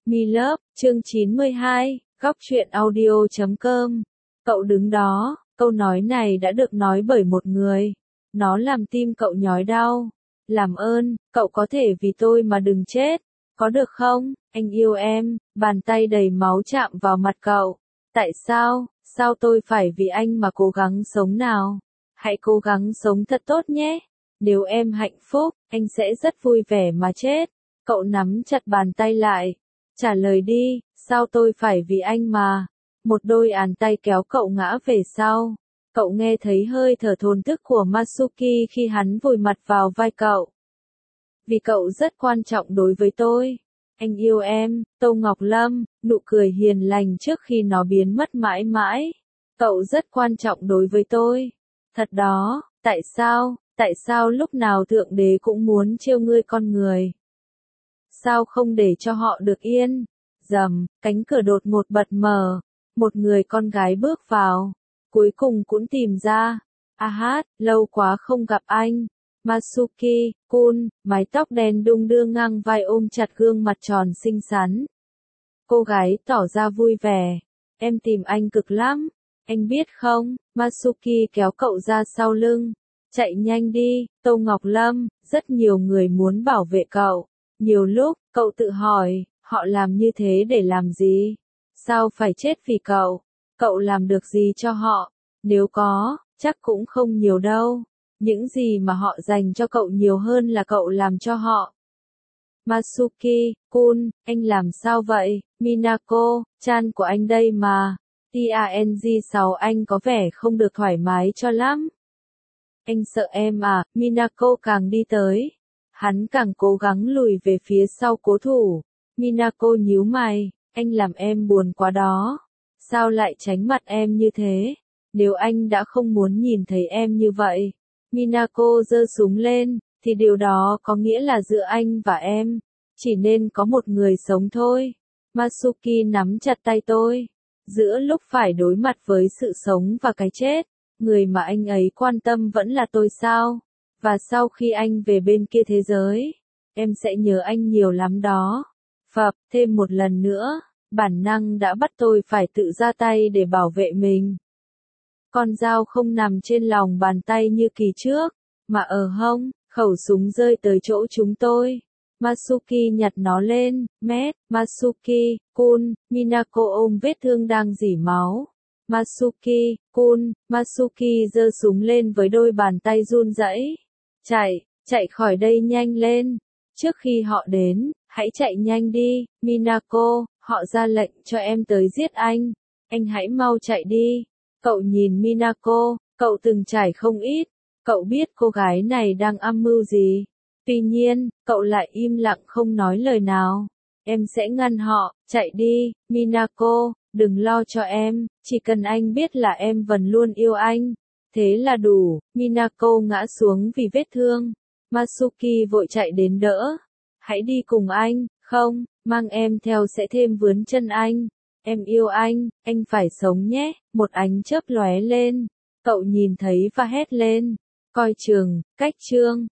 Milove, chương 92, góc truyện audio.com. Cậu đứng đó, câu nói này đã được nói bởi một người. Nó làm tim cậu nhói đau. Làm ơn, cậu có thể vì tôi mà đừng chết. Có được không? Anh yêu em. Bàn tay đầy máu chạm vào mặt cậu. Tại sao? Sao tôi phải vì anh mà cố gắng sống nào? Hãy cố gắng sống thật tốt nhé. Nếu em hạnh phúc, anh sẽ rất vui vẻ mà chết. Cậu nắm chặt bàn tay lại. Trả lời đi, sao tôi phải vì anh mà? Một đôi bàn tay kéo cậu ngã về sau. Cậu nghe thấy hơi thở thổn thức của Matsuki khi hắn vùi mặt vào vai cậu. Vì cậu rất quan trọng đối với tôi. Anh yêu em, Tô Ngọc Lâm, nụ cười hiền lành trước khi nó biến mất mãi mãi. Cậu rất quan trọng đối với tôi. Thật đó, tại sao lúc nào Thượng Đế cũng muốn trêu ngươi con người? Sao không để cho họ được yên? Rầm, cánh cửa đột ngột bật mở. Một người con gái bước vào. Cuối cùng cũng tìm ra. Lâu quá không gặp anh. Matsuki-kun, mái tóc đen đung đưa ngang vai ôm chặt gương mặt tròn xinh xắn. Cô gái tỏ ra vui vẻ. Em tìm anh cực lắm. Anh biết không, Matsuki kéo cậu ra sau lưng. Chạy nhanh đi, Tô Ngọc Lâm, rất nhiều người muốn bảo vệ cậu. Nhiều lúc, cậu tự hỏi, họ làm như thế để làm gì? Sao phải chết vì cậu? Cậu làm được gì cho họ? Nếu có, chắc cũng không nhiều đâu. Những gì mà họ dành cho cậu nhiều hơn là cậu làm cho họ. Matsuki-kun, anh làm sao vậy? Minako-chan của anh đây mà. TANG6 anh có vẻ không được thoải mái cho lắm. Anh sợ em à? Minako càng đi tới. Hắn càng cố gắng lùi về phía sau cố thủ. Minako nhíu mày, anh làm em buồn quá đó. Sao lại tránh mặt em như thế? Nếu anh đã không muốn nhìn thấy em như vậy, Minako giơ súng lên, thì điều đó có nghĩa là giữa anh và em, chỉ nên có một người sống thôi. Matsuki nắm chặt tay tôi. Giữa lúc phải đối mặt với sự sống và cái chết, người mà anh ấy quan tâm vẫn là tôi sao? Và sau khi anh về bên kia thế giới, em sẽ nhớ anh nhiều lắm đó. Thêm một lần nữa, bản năng đã bắt tôi phải tự ra tay để bảo vệ mình. Con dao không nằm trên lòng bàn tay như kỳ trước, mà ở hông, khẩu súng rơi tới chỗ chúng tôi. Matsuki nhặt nó lên, Matsuki-kun, Minako ôm vết thương đang rỉ máu. Matsuki-kun, Matsuki giơ súng lên với đôi bàn tay run rẩy. Chạy khỏi đây nhanh lên. Trước khi họ đến, hãy chạy nhanh đi, Minako, họ ra lệnh cho em tới giết anh. Anh hãy mau chạy đi. Cậu nhìn Minako, cậu từng trải không ít. Cậu biết cô gái này đang âm mưu gì. Tuy nhiên, cậu lại im lặng không nói lời nào. Em sẽ ngăn họ, chạy đi, Minako, đừng lo cho em, chỉ cần anh biết là em vẫn luôn yêu anh. Thế là đủ. Minako ngã xuống vì vết thương. Matsuki vội chạy đến đỡ. Hãy đi cùng anh, không, mang em theo sẽ thêm vướng chân anh. Em yêu anh phải sống nhé. Một ánh chớp lóe lên. Cậu nhìn thấy và hét lên. Coi chừng, cách chương.